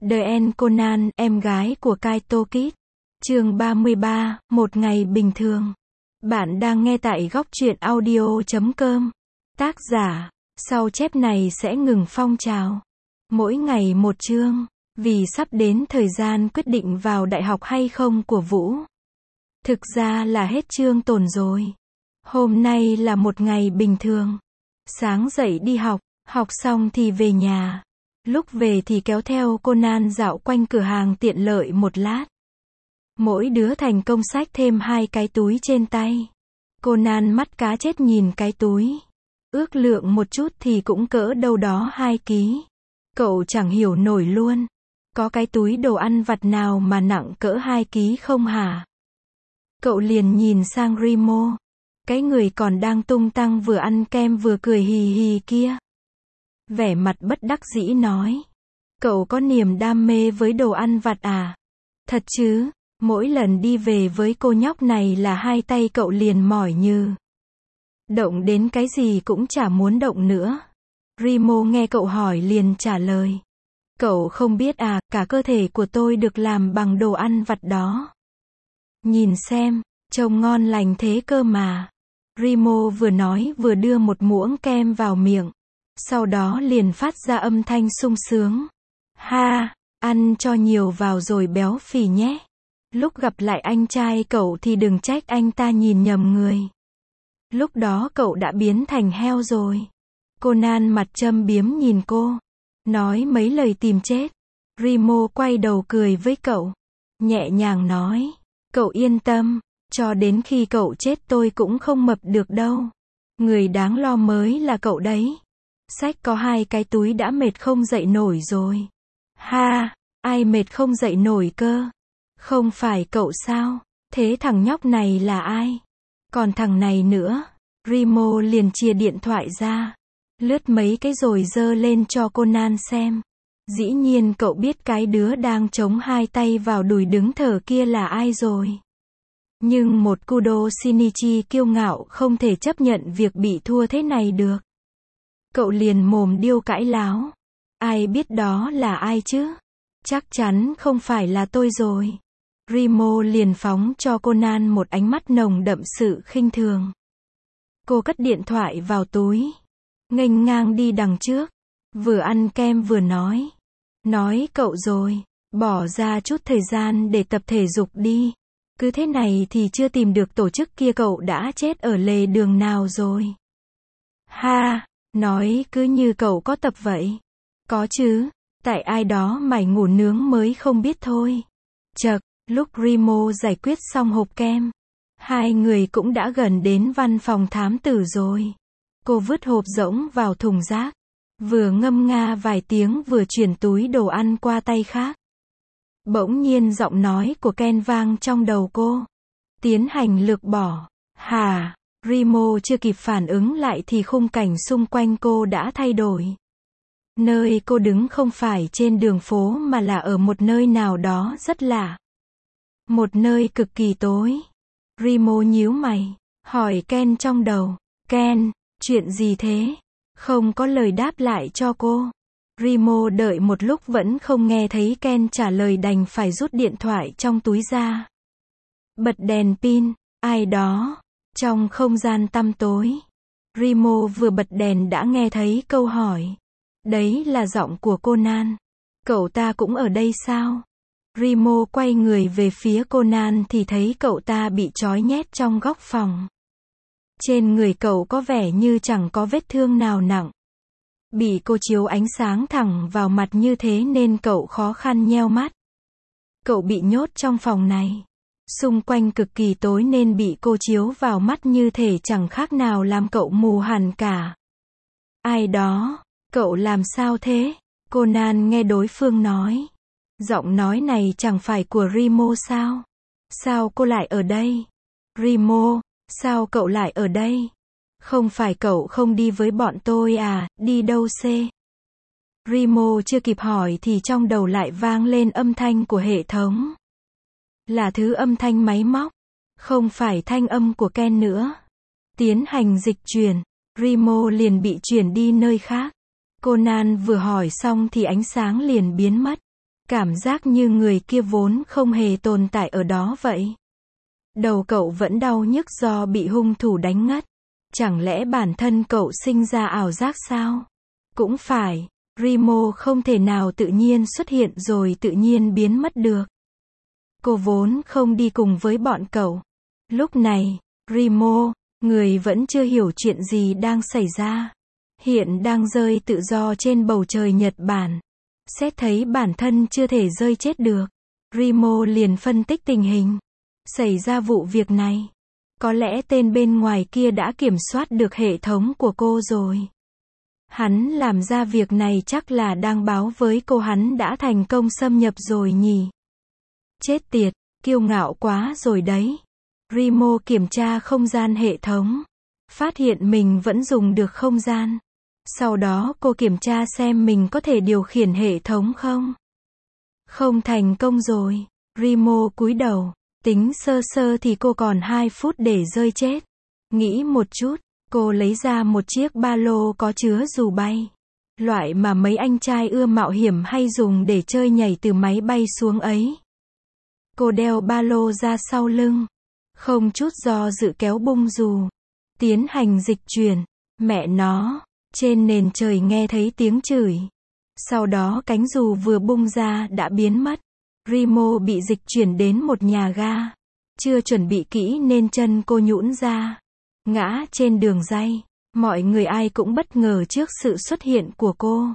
The End Conan, em gái của Kaito Kid. Chương 33, một ngày bình thường. Bạn đang nghe tại góc truyện audio.com. Tác giả, sau chép này sẽ ngừng phong trào. Mỗi ngày một chương, vì sắp đến thời gian quyết định vào đại học hay không của Vũ. Thực ra là hết chương tồn rồi. Hôm nay là một ngày bình thường. Sáng dậy đi học, học xong thì về nhà. Lúc về thì kéo theo Conan dạo quanh cửa hàng tiện lợi một lát. Mỗi đứa thành công xách thêm 2 cái túi trên tay. Conan mắt cá chết nhìn cái túi. Ước lượng một chút thì cũng cỡ đâu đó 2 ký. Cậu chẳng hiểu nổi luôn. Có cái túi đồ ăn vặt nào mà nặng cỡ 2 ký không hả? Cậu liền nhìn sang Remo. Cái người còn đang tung tăng vừa ăn kem vừa cười hì hì kia. Vẻ mặt bất đắc dĩ nói. Cậu có niềm đam mê với đồ ăn vặt à? Thật chứ, mỗi lần đi về với cô nhóc này là 2 tay cậu liền mỏi như. Động đến cái gì cũng chả muốn động nữa. Remo nghe cậu hỏi liền trả lời. Cậu không biết à, cả cơ thể của tôi được làm bằng đồ ăn vặt đó. Nhìn xem, trông ngon lành thế cơ mà. Remo vừa nói vừa đưa một muỗng kem vào miệng. Sau đó liền phát ra âm thanh sung sướng. Ha, ăn cho nhiều vào rồi béo phì nhé. Lúc gặp lại anh trai cậu thì đừng trách anh ta nhìn nhầm người. Lúc đó cậu đã biến thành heo rồi. Conan mặt châm biếm nhìn cô. Nói mấy lời tìm chết. Remo quay đầu cười với cậu. Nhẹ nhàng nói. Cậu yên tâm. Cho đến khi cậu chết tôi cũng không mập được đâu. Người đáng lo mới là cậu đấy. Xách có 2 cái túi đã mệt không dậy nổi rồi. Ha, ai mệt không dậy nổi cơ? Không phải cậu sao? Thế thằng nhóc này là ai? Còn thằng này nữa. Remo liền chìa điện thoại ra. Lướt mấy cái rồi giơ lên cho Conan xem. Dĩ nhiên cậu biết cái đứa đang chống 2 tay vào đùi đứng thở kia là ai rồi. Nhưng một Kudo Shinichi kiêu ngạo không thể chấp nhận việc bị thua thế này được. Cậu liền mồm điêu cãi láo. Ai biết đó là ai chứ? Chắc chắn không phải là tôi rồi. Remo liền phóng cho Conan một ánh mắt nồng đậm sự khinh thường. Cô cất điện thoại vào túi. Nghênh ngang đi đằng trước. Vừa ăn kem vừa nói. Nói cậu rồi. Bỏ ra chút thời gian để tập thể dục đi. Cứ thế này thì chưa tìm được tổ chức kia cậu đã chết ở lề đường nào rồi. Ha! Nói cứ như cậu có tập vậy. Có chứ, tại ai đó mải ngủ nướng mới không biết thôi. Chậc, lúc Remo giải quyết xong hộp kem, 2 người cũng đã gần đến văn phòng thám tử rồi. Cô vứt hộp rỗng vào thùng rác, vừa ngâm nga vài tiếng vừa chuyển túi đồ ăn qua tay khác. Bỗng nhiên giọng nói của Ken vang trong đầu cô. Tiến hành lược bỏ. Hả? Remo chưa kịp phản ứng lại thì khung cảnh xung quanh cô đã thay đổi. Nơi cô đứng không phải trên đường phố mà là ở một nơi nào đó rất lạ. Một nơi cực kỳ tối. Remo nhíu mày, hỏi Ken trong đầu. Ken, chuyện gì thế? Không có lời đáp lại cho cô. Remo đợi một lúc vẫn không nghe thấy Ken trả lời đành phải rút điện thoại trong túi ra. Bật đèn pin, ai đó. Trong không gian tăm tối, Remo vừa bật đèn đã nghe thấy câu hỏi. Đấy là giọng của Conan. Cậu ta cũng ở đây sao? Remo quay người về phía Conan thì thấy cậu ta bị trói nhét trong góc phòng. Trên người cậu có vẻ như chẳng có vết thương nào nặng. Bị cô chiếu ánh sáng thẳng vào mặt như thế nên cậu khó khăn nheo mắt. Cậu bị nhốt trong phòng này. Xung quanh cực kỳ tối nên bị cô chiếu vào mắt như thể chẳng khác nào làm cậu mù hẳn cả. Ai đó? Cậu làm sao thế? Conan nghe đối phương nói. Giọng nói này chẳng phải của Remo sao? Sao cô lại ở đây? Remo, sao cậu lại ở đây? Không phải cậu không đi với bọn tôi à, đi đâu xê? Remo chưa kịp hỏi thì trong đầu lại vang lên âm thanh của hệ thống. Là thứ âm thanh máy móc, không phải thanh âm của Ken nữa. Tiến hành dịch chuyển, Remo liền bị chuyển đi nơi khác. Conan vừa hỏi xong thì ánh sáng liền biến mất. Cảm giác như người kia vốn không hề tồn tại ở đó vậy. Đầu cậu vẫn đau nhức do bị hung thủ đánh ngất. Chẳng lẽ bản thân cậu sinh ra ảo giác sao? Cũng phải, Remo không thể nào tự nhiên xuất hiện rồi tự nhiên biến mất được. Cô vốn không đi cùng với bọn cậu. Lúc này, Remo, người vẫn chưa hiểu chuyện gì đang xảy ra, hiện đang rơi tự do trên bầu trời Nhật Bản. Xét thấy bản thân chưa thể rơi chết được, Remo liền phân tích tình hình. Xảy ra vụ việc này, có lẽ tên bên ngoài kia đã kiểm soát được hệ thống của cô rồi. Hắn làm ra việc này chắc là đang báo với cô hắn đã thành công xâm nhập rồi nhỉ. Chết tiệt, kiêu ngạo quá rồi đấy. Remo kiểm tra không gian hệ thống, phát hiện mình vẫn dùng được không gian. Sau đó cô kiểm tra xem mình có thể điều khiển hệ thống không. Không thành công rồi. Remo cúi đầu, tính sơ sơ thì cô còn 2 phút để rơi chết. Nghĩ một chút, cô lấy ra một chiếc ba lô có chứa dù bay. Loại mà mấy anh trai ưa mạo hiểm hay dùng để chơi nhảy từ máy bay xuống ấy. Cô đeo ba lô ra sau lưng, không chút do dự kéo bung dù, tiến hành dịch chuyển. Mẹ nó, trên nền trời nghe thấy tiếng chửi. Sau đó cánh dù vừa bung ra đã biến mất. Remo bị dịch chuyển đến một nhà ga. Chưa chuẩn bị kỹ nên chân cô nhũn ra, ngã trên đường ray. Mọi người ai cũng bất ngờ trước sự xuất hiện của cô.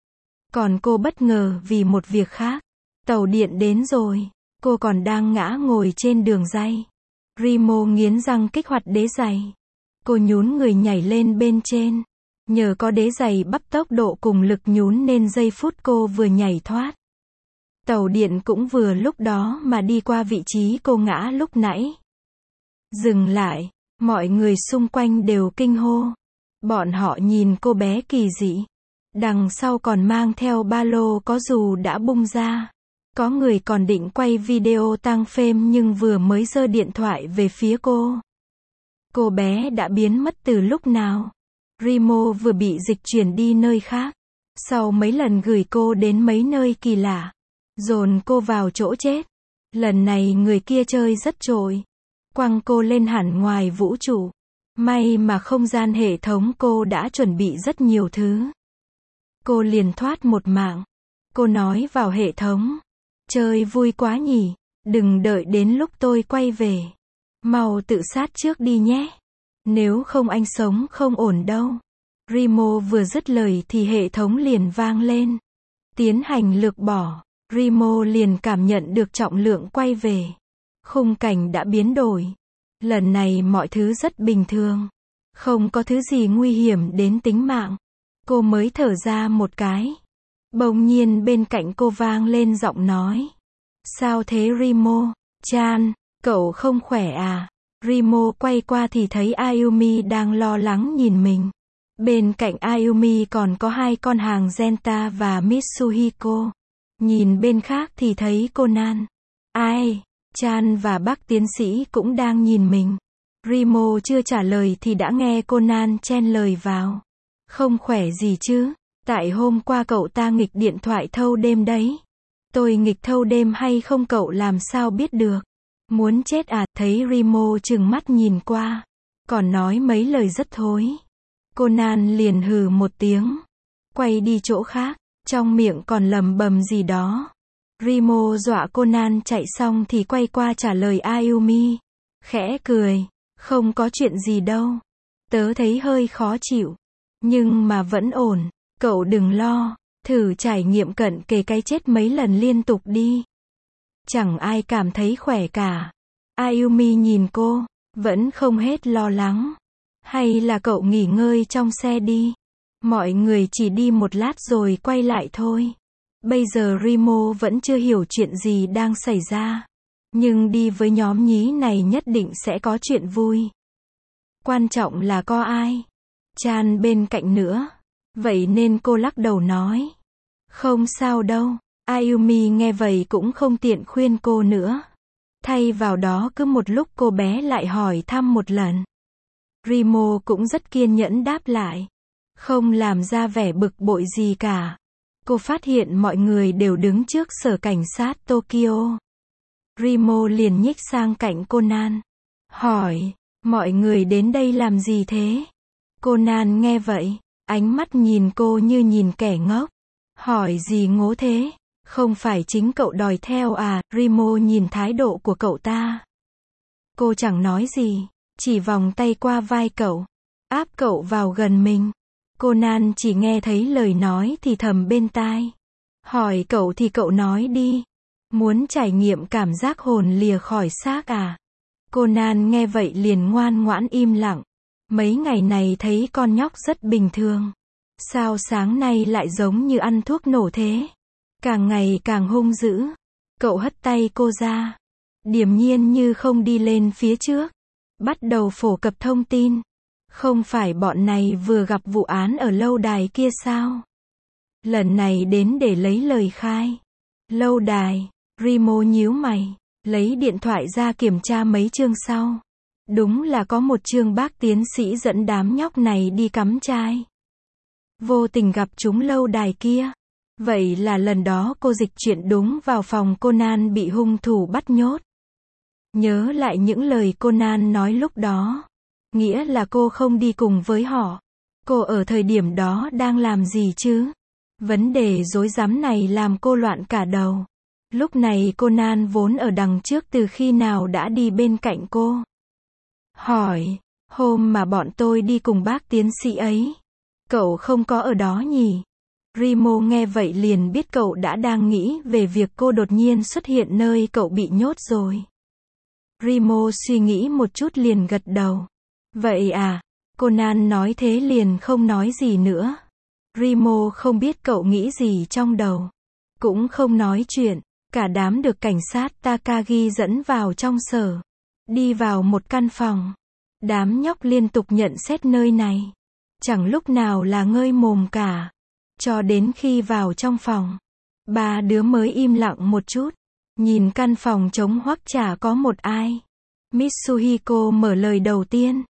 Còn cô bất ngờ vì một việc khác. Tàu điện đến rồi. Cô còn đang ngã ngồi trên đường ray. Remo nghiến răng kích hoạt đế giày. Cô nhún người nhảy lên bên trên. Nhờ có đế giày bắp tốc độ cùng lực nhún nên giây phút cô vừa nhảy thoát. Tàu điện cũng vừa lúc đó mà đi qua vị trí cô ngã lúc nãy. Dừng lại, mọi người xung quanh đều kinh hô. Bọn họ nhìn cô bé kỳ dị. Đằng sau còn mang theo ba lô có dù đã bung ra. Có người còn định quay video tăng phêm nhưng vừa mới giơ điện thoại về phía cô. Cô bé đã biến mất từ lúc nào? Remo vừa bị dịch chuyển đi nơi khác. Sau mấy lần gửi cô đến mấy nơi kỳ lạ, dồn cô vào chỗ chết. Lần này người kia chơi rất trội. Quăng cô lên hẳn ngoài vũ trụ. May mà không gian hệ thống cô đã chuẩn bị rất nhiều thứ. Cô liền thoát một mạng. Cô nói vào hệ thống. Chơi vui quá nhỉ, đừng đợi đến lúc tôi quay về. Mau tự sát trước đi nhé. Nếu không anh sống không ổn đâu. Remo vừa dứt lời thì hệ thống liền vang lên. Tiến hành lược bỏ. Remo liền cảm nhận được trọng lượng quay về. Khung cảnh đã biến đổi. Lần này mọi thứ rất bình thường. Không có thứ gì nguy hiểm đến tính mạng. Cô mới thở ra một cái. Bỗng nhiên bên cạnh cô vang lên giọng nói. Sao thế Remo? Chan, cậu không khỏe à? Remo quay qua thì thấy Ayumi đang lo lắng nhìn mình. Bên cạnh Ayumi còn có 2 con hàng Genta và Mitsuhiko. Nhìn bên khác thì thấy Conan. Ai? Chan và bác tiến sĩ cũng đang nhìn mình. Remo chưa trả lời thì đã nghe Conan chen lời vào. Không khỏe gì chứ? Tại hôm qua cậu ta nghịch điện thoại thâu đêm đấy. Tôi nghịch thâu đêm hay không cậu làm sao biết được? Muốn chết à? Thấy Remo trừng mắt nhìn qua. Còn nói mấy lời rất thối. Conan liền hừ một tiếng. Quay đi chỗ khác. Trong miệng còn lầm bầm gì đó. Remo dọa Conan chạy xong thì quay qua trả lời Ayumi. Khẽ cười. Không có chuyện gì đâu. Tớ thấy hơi khó chịu. Nhưng mà vẫn ổn. Cậu đừng lo. Thử trải nghiệm cận kề cái chết mấy lần liên tục đi. Chẳng ai cảm thấy khỏe cả. Ayumi nhìn cô. Vẫn không hết lo lắng. Hay là cậu nghỉ ngơi trong xe đi. Mọi người chỉ đi một lát rồi quay lại thôi. Bây giờ Remo vẫn chưa hiểu chuyện gì đang xảy ra. Nhưng đi với nhóm nhí này nhất định sẽ có chuyện vui. Quan trọng là có ai. Chan bên cạnh nữa. Vậy nên cô lắc đầu nói. Không sao đâu. Ayumi nghe vậy cũng không tiện khuyên cô nữa. Thay vào đó cứ một lúc cô bé lại hỏi thăm một lần. Remo cũng rất kiên nhẫn đáp lại. Không làm ra vẻ bực bội gì cả. cô phát hiện mọi người đều đứng trước sở cảnh sát Tokyo. Rimo liền nhích sang cạnh Conan. Hỏi, mọi người đến đây làm gì thế? Conan nghe vậy, ánh mắt nhìn cô như nhìn kẻ ngốc. Hỏi gì ngố thế? Không phải chính cậu đòi theo à? Rimo nhìn thái độ của cậu ta. Cô chẳng nói gì, chỉ vòng tay qua vai cậu, áp cậu vào gần mình. Conan chỉ nghe thấy lời nói thì thầm bên tai. Hỏi cậu thì cậu nói đi. Muốn trải nghiệm cảm giác hồn lìa khỏi xác à? Conan nghe vậy liền ngoan ngoãn im lặng. Mấy ngày này thấy con nhóc rất bình thường. Sao sáng nay lại giống như ăn thuốc nổ thế? Càng ngày càng hung dữ. Cậu hất tay cô ra. Điềm nhiên như không đi lên phía trước. Bắt đầu phổ cập thông tin. Không phải bọn này vừa gặp vụ án ở lâu đài kia sao? Lần này đến để lấy lời khai. Lâu đài, Rimo nhíu mày, lấy điện thoại ra kiểm tra mấy chương sau. Đúng là có một chương bác tiến sĩ dẫn đám nhóc này đi cắm trại. Vô tình gặp chúng lâu đài kia. Vậy là lần đó cô dịch chuyển đúng vào phòng Conan bị hung thủ bắt nhốt. Nhớ lại những lời Conan nói lúc đó. Nghĩa là cô không đi cùng với họ. Cô ở thời điểm đó đang làm gì chứ? Vấn đề rối rắm này làm cô loạn cả đầu. Lúc này Conan vốn ở đằng trước từ khi nào đã đi bên cạnh cô. Hỏi, hôm mà bọn tôi đi cùng bác tiến sĩ ấy, cậu không có ở đó nhỉ? Rimo nghe vậy liền biết cậu đã đang nghĩ về việc cô đột nhiên xuất hiện nơi cậu bị nhốt rồi. Rimo suy nghĩ một chút liền gật đầu. Vậy à? Conan nói thế liền không nói gì nữa. Rimo không biết cậu nghĩ gì trong đầu. Cũng không nói chuyện. Cả đám được cảnh sát Takagi dẫn vào trong sở. Đi vào một căn phòng. Đám nhóc liên tục nhận xét nơi này. Chẳng lúc nào là ngơi mồm cả. Cho đến khi vào trong phòng. Ba đứa mới im lặng một chút. Nhìn căn phòng trống hoắc chả có một ai. Mitsuhiko mở lời đầu tiên.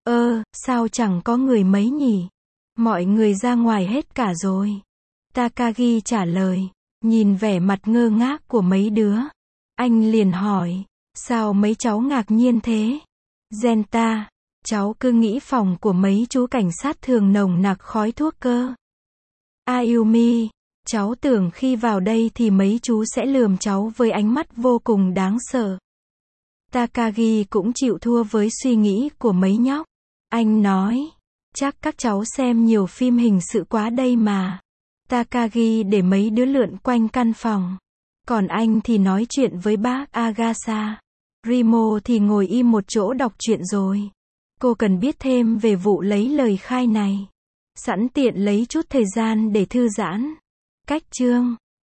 Sao chẳng có người mấy nhỉ? Mọi người ra ngoài hết cả rồi. Takagi trả lời. Nhìn vẻ mặt ngơ ngác của mấy đứa. Anh liền hỏi. Sao mấy cháu ngạc nhiên thế? Genta. Cháu cứ nghĩ phòng của mấy chú cảnh sát thường nồng nặc khói thuốc cơ. Ayumi. Cháu tưởng khi vào đây thì mấy chú sẽ lườm cháu với ánh mắt vô cùng đáng sợ. Takagi cũng chịu thua với suy nghĩ của mấy nhóc. Anh nói. Chắc các cháu xem nhiều phim hình sự quá đây mà. Takagi để mấy đứa lượn quanh căn phòng. Còn anh thì nói chuyện với bác Agatha. Rimo thì ngồi im một chỗ đọc truyện rồi. Cô cần biết thêm về vụ lấy lời khai này. Sẵn tiện lấy chút thời gian để thư giãn. Cách chương